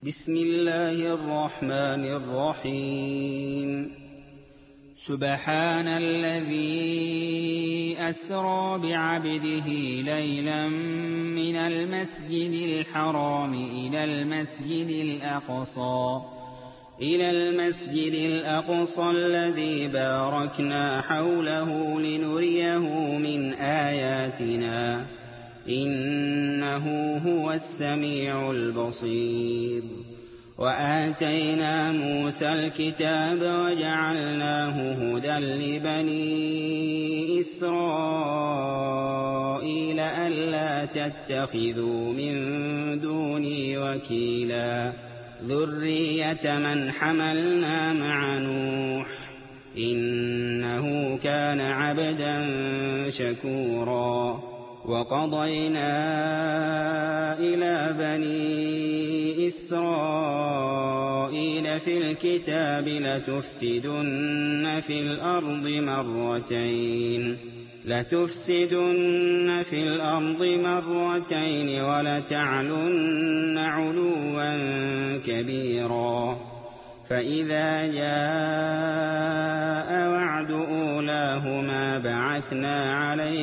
بسم الله الرحمن الرحيم سبحان الذي أسرى بعبده ليلا من المسجد الحرام إلى المسجد الأقصى الذي باركنا حوله لنريه من آياتنا إنه هو السميع البصير وآتينا موسى الكتاب وجعلناه هدى لبني إسرائيل ألا تتخذوا من دوني وكيلا ذرية من حملنا مع نوح إنه كان عبدا شكورا وقضينا إلى بني إسرائيل في الكتاب لتفسدن في الأرض مرتين ولتعلن علوا كبيرا فإذا جاء وعد أولاهما بعثنا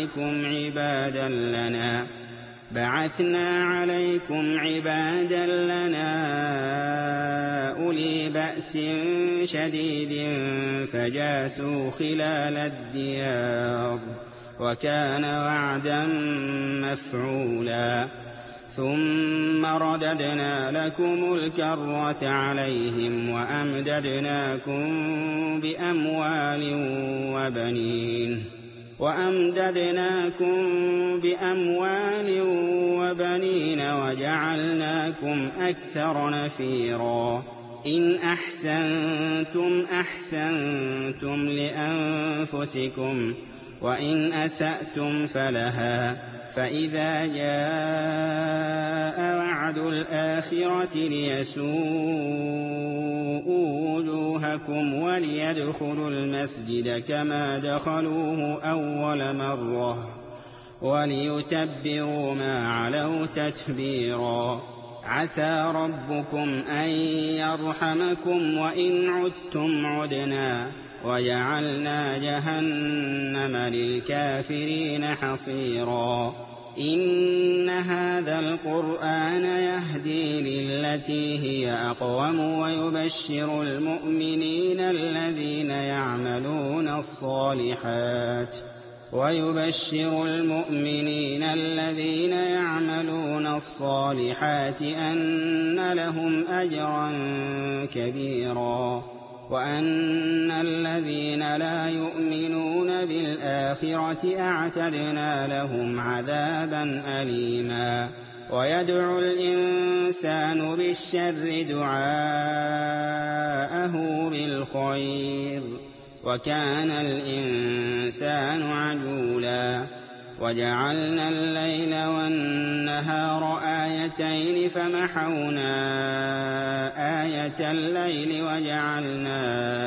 عليكم عبادا لنا أولي بأس شديد فجاسوا خلال الديار وكان وعدا مفعولا ثم رددنا لكم الكرة عليهم وأمددناكم بأموال وبنين وجعلناكم أكثر نفيرا إن أحسنتم أحسنتم لأنفسكم وإن أسأتم فلها فإذا جاء وعد الآخرة ليسوءوا وجوهكم وليدخلوا المسجد كما دخلوه أول مرة وليتبروا ما علوا تتبيرا عسى ربكم أن يرحمكم وإن عدتم عدنا وجعلنا جهنم للكافرين حصيرا إن هذا القرآن يهدي للتي هي أقوم ويبشر المؤمنين الذين يعملون الصالحات أن لهم أجرا كبيرا وأن الذين لا يؤمنون بالآخرة أعتدنا لهم عذابا أليما ويدعو الإنسان بالشر دعاءه بالخير وكان الإنسان عجولا وجعلنا الليل والنهار آيتين فمحونا آية الليل وجعلنا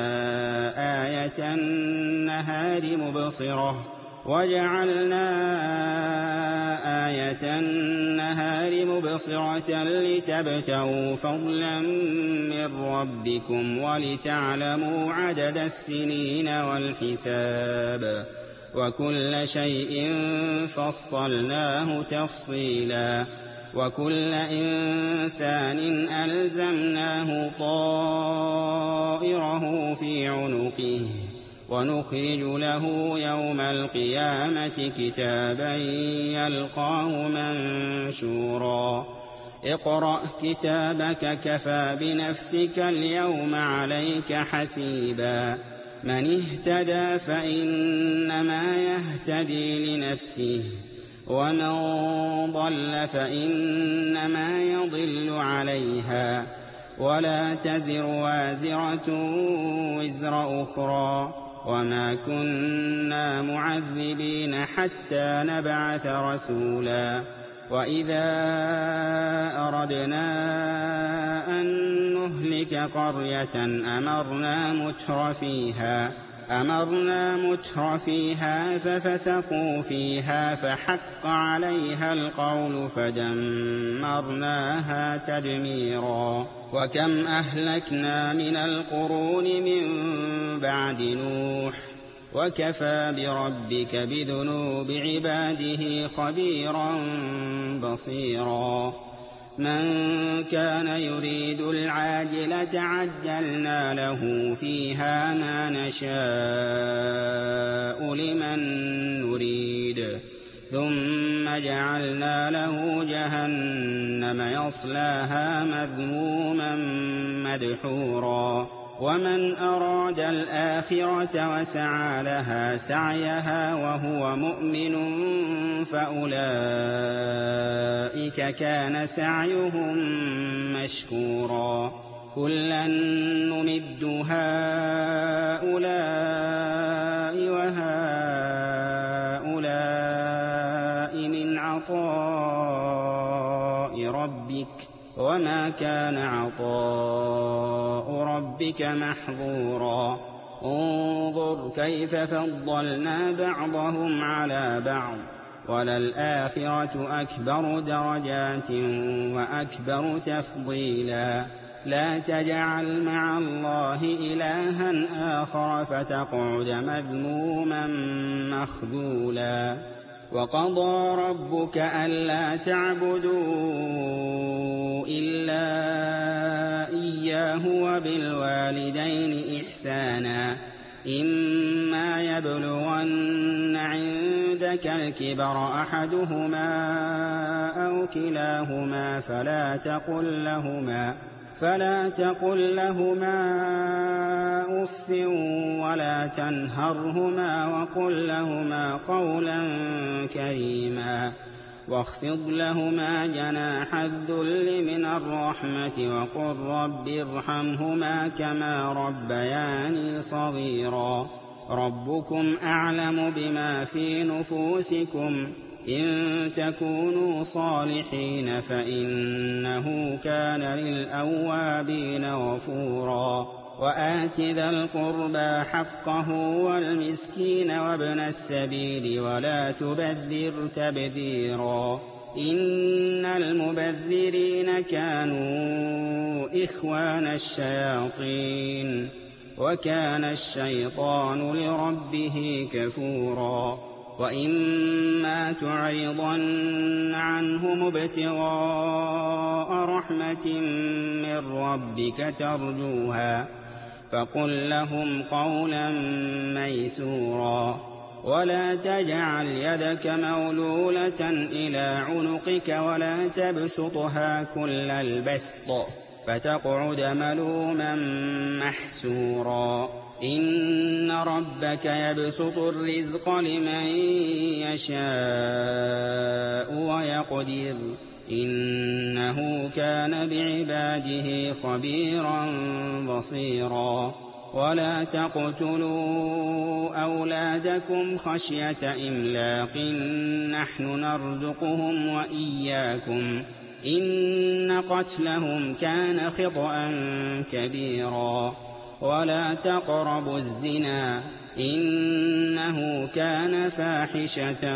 آية النهار مبصرة لتبتغوا فضلا من ربكم ولتعلموا عدد السنين والحساب وكل شيء فصلناه تفصيلا وكل إنسان ألزمناه طائره في عنقه ونخرج له يوم القيامة كتابا يلقاه منشورا اقرأ كتابك كفى بنفسك اليوم عليك حسيبا من اهتدى فإنما يهتدي لنفسه ومن ضل فإنما يضل عليها ولا تزر وازرة وزر أخرى وما كنا معذبين حتى نبعث رسولا وإذا أردنا أن نهلك قرية أمرنا متر فيها ففسقوا فيها فحق عليها القول فدمرناها تدميرا وكم أهلكنا من القرون من بعد نوح وكفى بربك بذنوب عباده خبيرا بصيرا من كان يريد العاجلة عجلنا له فيها ما نشاء لمن نريد ثم جعلنا له جهنم يصلاها مذموما مدحورا ومن أراد الآخرة وسعى لها سعيها وهو مؤمن فأولئك كان سعيهم مشكورا كلا نمد هؤلاء وهؤلاء من عطاء ربك وما كان عطاء ربك محظورا انظر كيف فضلنا بعضهم على بعض وللآخرة أكبر درجات وأكبر تفضيلا لا تجعل مع الله إلها آخر فتقعد مذموما مخذولا وقضى ربك ألا تعبدوا إلا إياه وبالوالدين إحسانا إما يبلغن عندك الكبر أحدهما أو كلاهما فلا تقل لهما أف ولا تنهرهما وقل لهما قولا كريما واخفض لهما جناح الذل من الرحمة وقل رب ارحمهما كما ربياني صغيرا ربكم أعلم بما في نفوسكم إن تكونوا صالحين فإنه كان للأوابين غفورا وآت ذا القربى حقه والمسكين وابن السبيل ولا تبذر تبذيرا إن المبذرين كانوا إخوان الشياطين وكان الشيطان لربه كفورا وإما تعرضن عنهم ابتغاء رحمة من ربك ترجوها فقل لهم قولا ميسورا ولا تجعل يدك مغلولة إلى عنقك ولا تبسطها كل البسط فتقعد ملوما محسورا إن ربك يبسط الرزق لمن يشاء ويقدر إنه كان بعباده خبيرا بصيرا ولا تقتلوا أولادكم خشية إملاق نحن نرزقهم وإياكم إن قتلهم كان خطأ كبيرا ولا تقربوا الزنا إنه كان فاحشة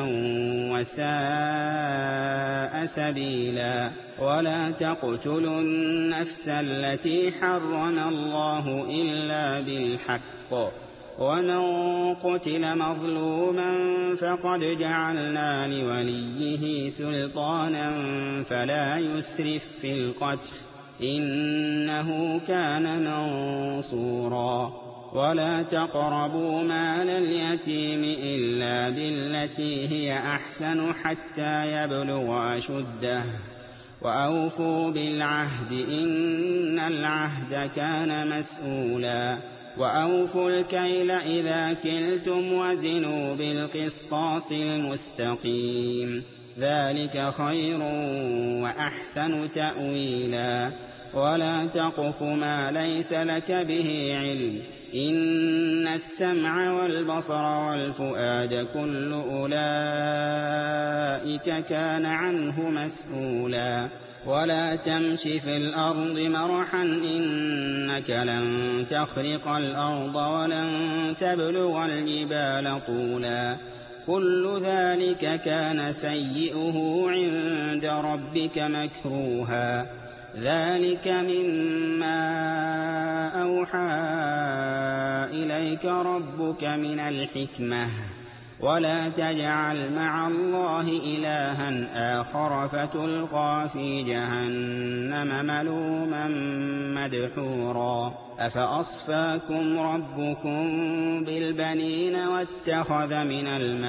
وساء سبيلا ولا تقتلوا النفس التي حرم الله إلا بالحق ومن قتل مظلوما فقد جعلنا لوليه سلطانا فلا يسرف في القتل إنه كان منصورا ولا تقربوا مال اليتيم إلا بالتي هي أحسن حتى يبلغ أشده وأوفوا بالعهد إن العهد كان مسؤولا وأوفوا الكيل إذا كلتم وزنوا بالقسطاس المستقيم ذلك خير وأحسن تأويلا ولا تقف ما ليس لك به علم إن السمع والبصر والفؤاد كل أولئك كان عنه مسؤولا ولا تمش في الأرض مرحا إنك لن تخرق الأرض ولن تبلغ الجبال طولا كل ذلك كان سيئه عند ربك مكروها ذلك مما أوحى إليك ربك من الحكمة ولا تجعل مع الله إلها آخر فتلقى في جهنم ملوما مدحورا أفأصفاكم ربكم بالبنين واتخذ من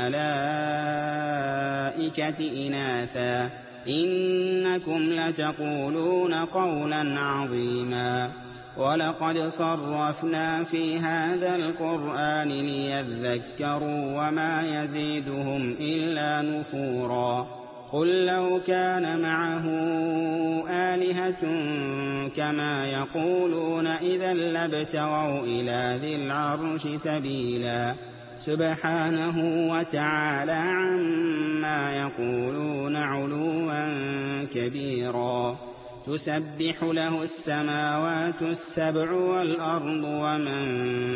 الملائكة إناثا إنكم لتقولون قولا عظيما ولقد صرفنا في هذا القرآن ليذكروا وما يزيدهم إلا نفورا قل لو كان معه آلهة كما يقولون إذا لابتغوا إلى ذي العرش سبيلا سبحانه وتعالى عما يقولون علوا كبيرا تسبح له السماوات السبع والأرض ومن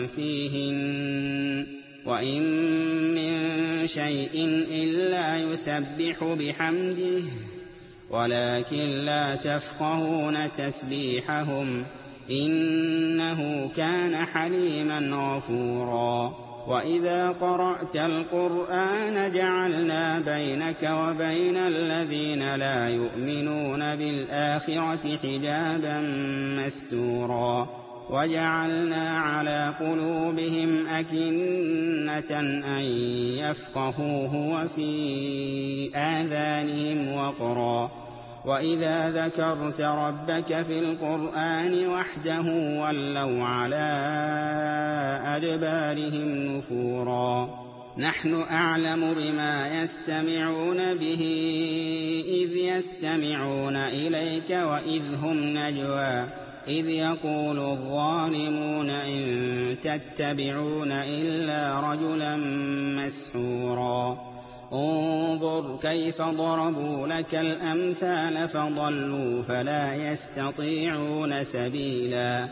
فيهن وإن من شيء إلا يسبح بحمده ولكن لا تفقهون تسبيحهم إنه كان حليما غفورا وإذا قرأت القرآن جعلنا بينك وبين الذين لا يؤمنون بالآخرة حجابا مستورا وجعلنا على قلوبهم أكنة أن يفقهوه وفي آذانهم وقرا وإذا ذكرت ربك في القرآن وحده ولوا على أدبارهم نفورا نحن أعلم بما يستمعون به إذ يستمعون إليك وإذ هم نجوى إذ يقول الظالمون إن تتبعون إلا رجلا مسحورا انظر كيف ضربوا لك الأمثال فضلوا فلا يستطيعون سبيلا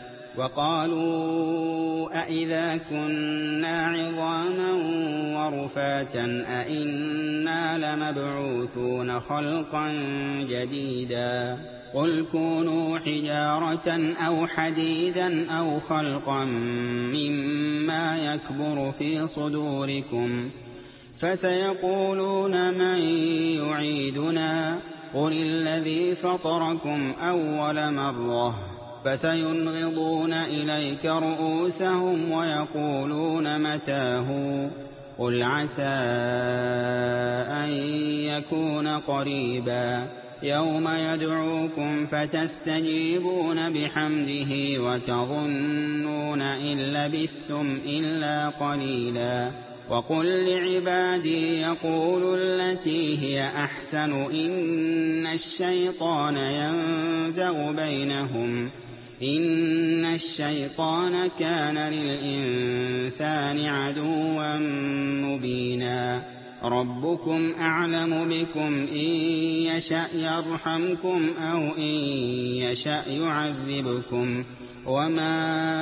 وقالوا أئذا كنا عظاما ورفاتا أئنا لمبعوثون خلقا جديدا قل كونوا حجارة أو حديدا أو خلقا مما يكبر في صدوركم فسيقولون من يعيدنا قل الذي فطركم أول مرة فسينغضون إليك رؤوسهم ويقولون متاه قل عسى أن يكون قريبا يوم يدعوكم فتستجيبون بحمده وتظنون إن لبثتم إلا قليلا وقل لعبادي يقولوا التي هي أحسن إن الشيطان ينزغ بينهم إن الشيطان كان للإنسان عدوا مبينا ربكم أعلم بكم إن يشأ يرحمكم أو إن يشأ يعذبكم وما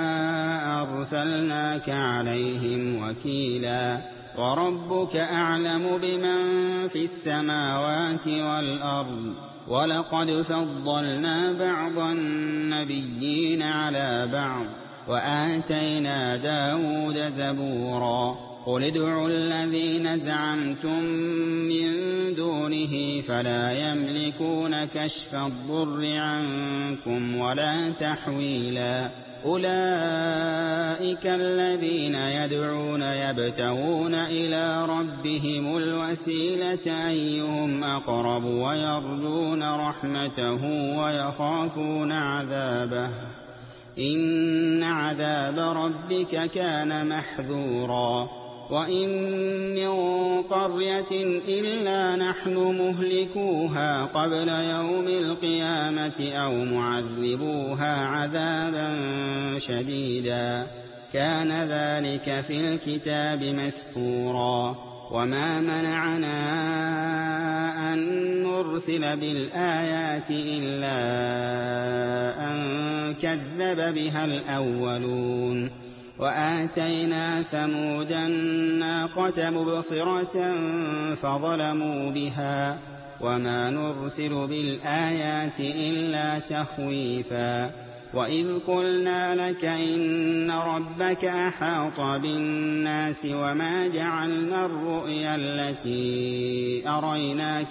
أرسلناك عليهم وكيلا وربك أعلم بمن في السماوات والأرض ولقد فضلنا بعض النبيين على بعض وآتينا داود زبورا قل ادعوا الذين زعمتم من دونه فلا يملكون كشف الضر عنكم ولا تحويلا أولئك الذين يدعون يبتغون إلى ربهم الوسيلة أيهم أقرب ويرجون رحمته ويخافون عذابه إن عذاب ربك كان محذورا وإن من قرية إلا نحن مهلكوها قبل يوم القيامة أو معذبوها عذابا شديدا كان ذلك في الكتاب مسطورا وما منعنا أن نرسل بالآيات إلا أن كذب بها الأولون وآتينا ثمود الناقة مبصرة فظلموا بها وما نرسل بالآيات إلا تخويفا وإذ قلنا لك إن ربك أحاط بالناس وما جعلنا الرؤيا التي أريناك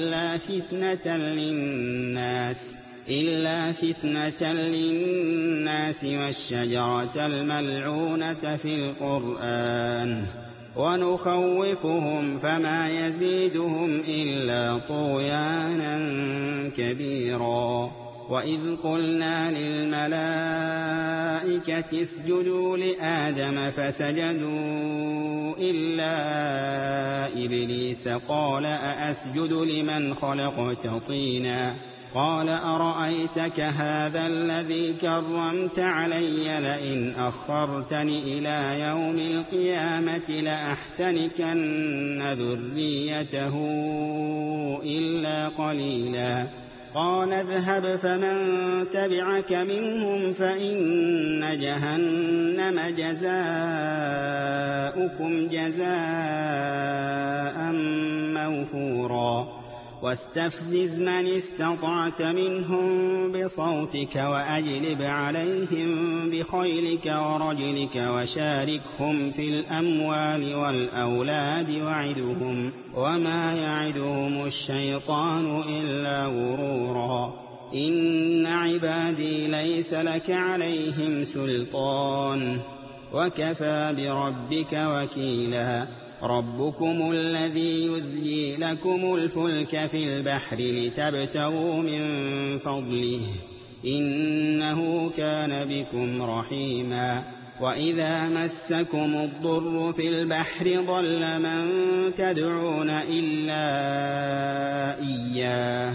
إلا فتنة للناس والشجرة الملعونة في القرآن ونخوفهم فما يزيدهم إلا طغيانا كبيرا وإذ قلنا للملائكة اسجدوا لآدم فسجدوا إلا إبليس قال أأسجد لمن خلقت طينا قال أرأيتك هذا الذي كرمت علي لئن أخرتني إلى يوم القيامة لأحتنكن ذريته إلا قليلا قال اذهب فمن تبعك منهم فإن جهنم جزاؤكم جزاء موفورا واستفزز من استطعت منهم بصوتك وأجلب عليهم بخيلك ورجلك وشاركهم في الأموال والأولاد وعدهم وما يعدهم الشيطان إلا غرورا إن عبادي ليس لك عليهم سلطان وكفى بربك وكيلا ربكم الذي يزجي لكم الفلك في البحر لتبتغوا من فضله إنه كان بكم رحيما وإذا مسكم الضر في البحر ضل من تدعون إلا إياه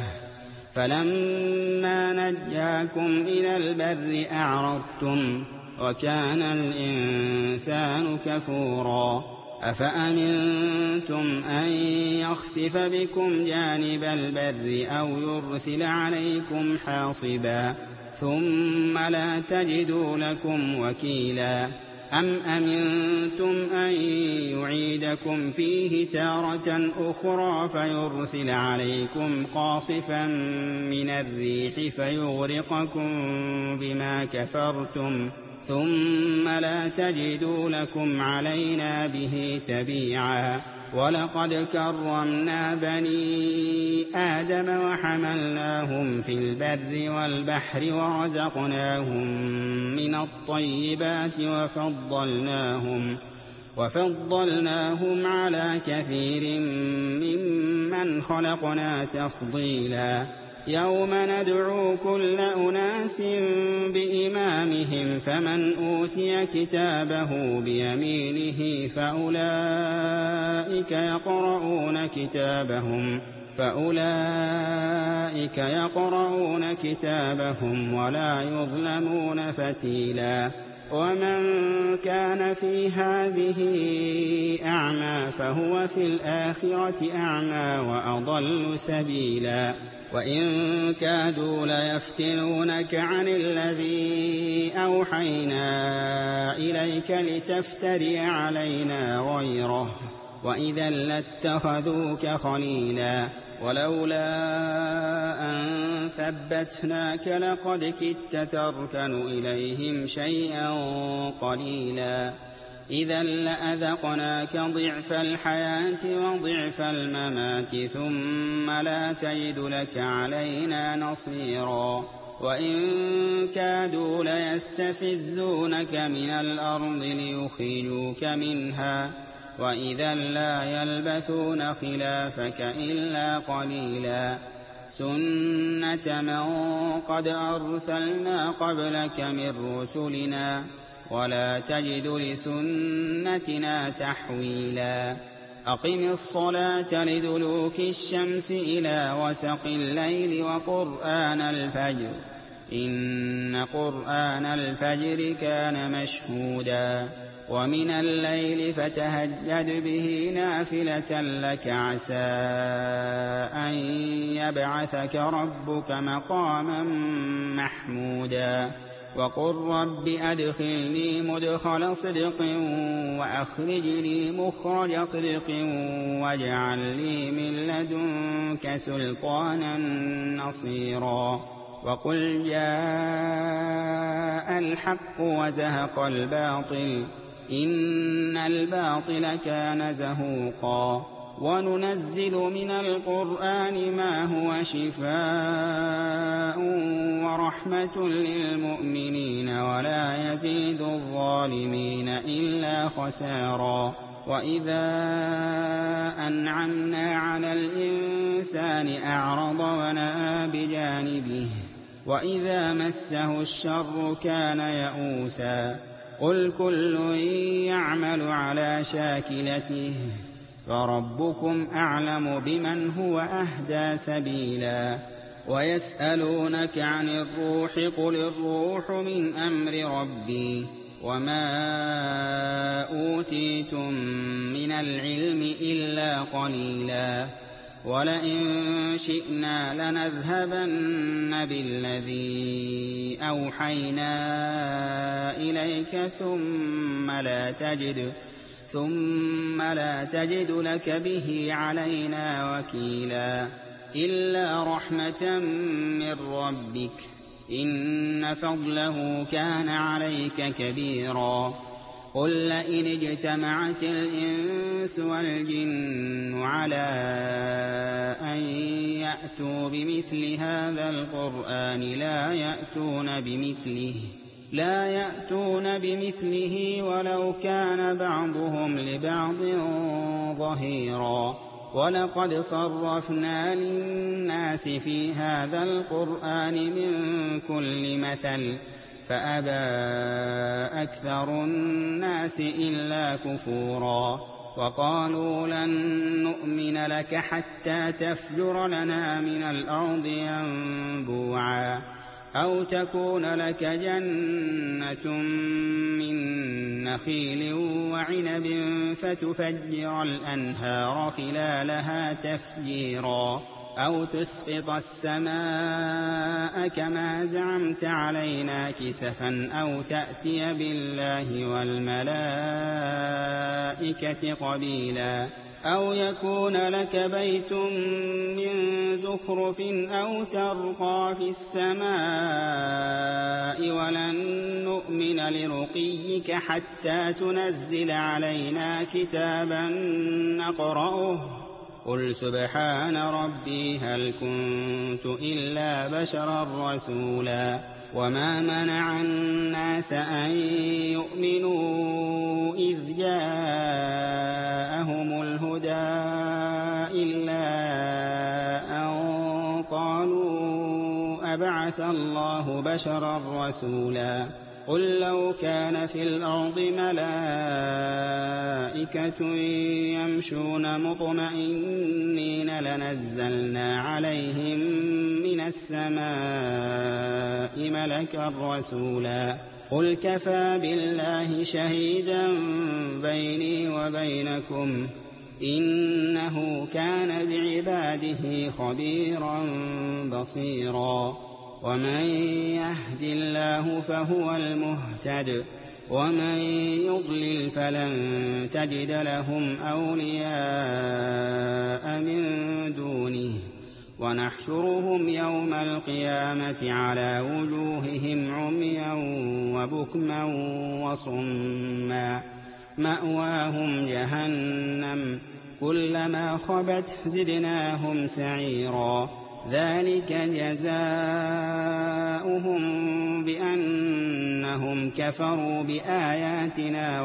فلما نجاكم إلى البر أعرضتم وكان الإنسان كفورا أفأمنتم أن يخسف بكم جانب البر أو يرسل عليكم حاصبا ثم لا تجدوا لكم وكيلا أم أمنتم أن يعيدكم فيه تارة أخرى فيرسل عليكم قاصفا من الريح فيغرقكم بما كفرتم ثم لا تجدوا لكم علينا به تبيعا ولقد كرمنا بني آدم وحملناهم في البر والبحر ورزقناهم من الطيبات وفضلناهم على كثير ممن خلقنا تفضيلا يوم ندعو كل أناس بإمامهم فمن أوتي كتابه بيمينه فأولئك يقرؤون كتابهم ولا يظلمون فتيلا ومن كان في هذه أعمى فهو في الآخرة أعمى وأضل سبيلا وإن كادوا ليفتنونك عن الذي أوحينا إليك لتفتري علينا غيره وإذا لاتخذوك خليلا ولولا أن ثبتناك لقد كدت تركن إليهم شيئا قليلا إذا لأذقناك ضعف الحياة وضعف الممات ثم لا تجد لك علينا نصيرا وإن كادوا ليستفزونك من الأرض ليخرجوك منها وإذا لا يلبثون خلافك إلا قليلا سنة من قد أرسلنا قبلك من رسلنا ولا تجد لسنتنا تحويلا أقم الصلاة لدلوك الشمس إلى وسق الليل وقرآن الفجر إن قرآن الفجر كان مشهودا ومن الليل فتهجد به نافلة لك عسى أن يبعثك ربك مقاما محمودا وقل رب أدخلني مدخل صدق وأخرجني مخرج صدق واجعل لي من لدنك سلطانا نصيرا وقل جاء الحق وزهق الباطل إن الباطل كان زهوقا وننزل من القرآن ما هو شفاء ورحمة للمؤمنين ولا يزيد الظالمين إلا خسارا وإذا أنعمنا على الإنسان أعرض ونأى بجانبه وإذا مسه الشر كان يئوسا قل كل يعمل على شاكلته فربكم أعلم بمن هو أهدى سبيلا ويسألونك عن الروح قل الروح من أمر ربي وما أوتيتم من العلم إلا قليلا ولئن شئنا لنذهبن بالذي أوحينا إليك ثم لا تجد لك به علينا وكيلا إلا رحمة من ربك إن فضله كان عليك كبيرا قل لئن اجتمعت الإنس والجن على أن يأتوا بمثل هذا القرآن لا يأتون بمثله ولو كان بعضهم لبعض ظهيرا ولقد صرفنا للناس في هذا القرآن من كل مثل فأبى أكثر الناس إلا كفورا وقالوا لن نؤمن لك حتى تفجر لنا من الأرض ينبوعا أو تكون لك جنة من نخيل وعنب فتفجر الأنهار خلالها تفجيرا أو تسقط السماء كما زعمت علينا كسفا أو تأتي بالله والملائكة قبيلا أو يكون لك بيت من زخرف أو ترقى في السماء ولن نؤمن لرقيك حتى تنزل علينا كتابا نقرأه قل سبحان ربي هل كنت إلا بشرا رسولا وما منع الناس أن يؤمنوا إذ جاءهم الهدى إلا أن قالوا أبعث الله بشرا رسولا قل لو كان في الأرض ملائكة يمشون مطمئنين لنزلنا عليهم من السماء ملكا رسولا قل كفى بالله شهيدا بيني وبينكم إنه كان بعباده خبيرا بصيرا ومن يهد الله فهو المهتد ومن يضلل فلن تجد لهم أولياء من دونه ونحشرهم يوم القيامة على وجوههم عميا وبكما وصما مأواهم جهنم كلما خبت زدناهم سعيرا ذلك جزاؤهم بأنهم كفروا بآياتنا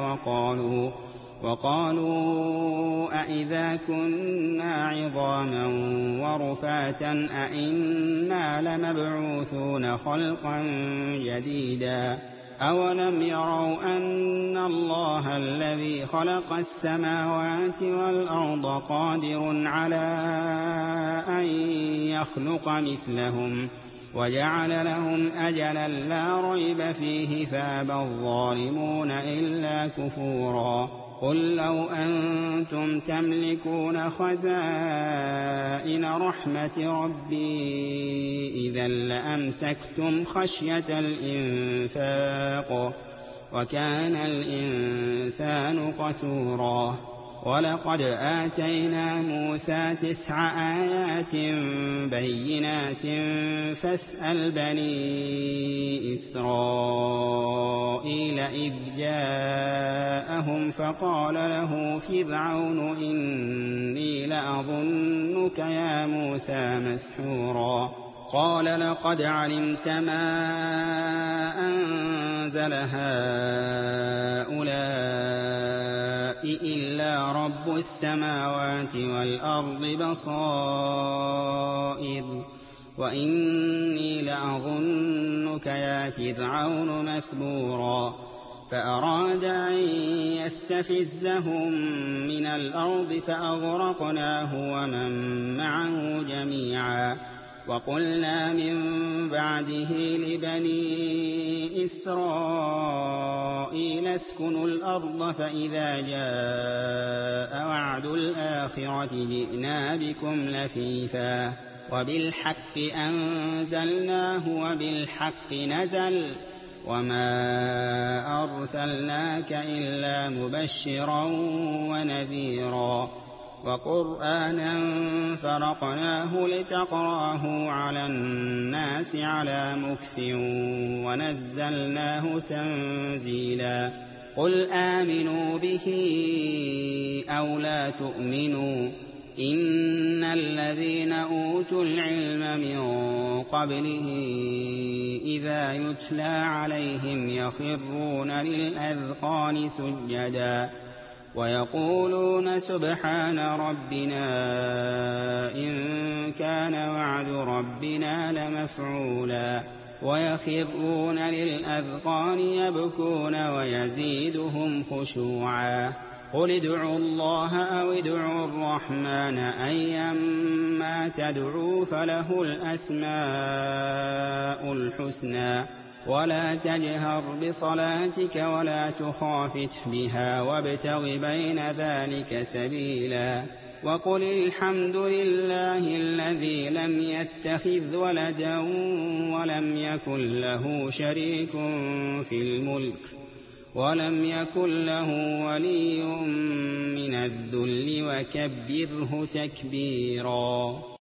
وقالوا أئذا كنا عظاما ورفاتا أئنا لمبعوثون خلقا جديدا أولم يروا أن الله الذي خلق السماوات والأرض قادر على أن يخلق مثلهم وجعل لهم أجلا لا ريب فيه فأبى الظالمون إلا كفورا قل لو أنتم تملكون خزائن رحمة ربي إذا لأمسكتم خشية الإنفاق وكان الإنسان قتورا ولقد آتينا موسى 9 آيات بينات فاسأل بني إسرائيل إذ جاءهم فقال له فرعون إني لأظنك يا موسى مسحورا قال لقد علمت ما أنزل هؤلاء إلا رب السماوات والأرض بصائر وإني لأظنك يا فرعون مثبورا فأراد أن يستفزهم من الأرض فأغرقناه ومن معه جميعا وقلنا من بعده لبني إسرائيل اسكنوا الأرض فإذا جاء وعد الآخرة جئنا بكم لفيفا وبالحق أنزلناه وبالحق نزل وما أرسلناك إلا مبشرا ونذيرا وقرآنا فرقناه لتقرأه على الناس على مكث ونزلناه تنزيلا قل آمنوا به أو لا تؤمنوا إن الذين أوتوا العلم من قبله إذا يتلى عليهم يخرون للأذقان سجدا ويقولون سبحان ربنا إن كان وعد ربنا لمفعولا ويخرون للأذقان يبكون ويزيدهم خشوعا قل ادعوا الله أو ادعوا الرحمن أيما تدعوا فله الأسماء الحسنى ولا تجهر بصلاتك ولا تخافت بها وابتغ بين ذلك سبيلا وقل الحمد لله الذي لم يتخذ ولدا ولم يكن له شريك في الملك ولم يكن له ولي من الذل وكبره تكبيرا.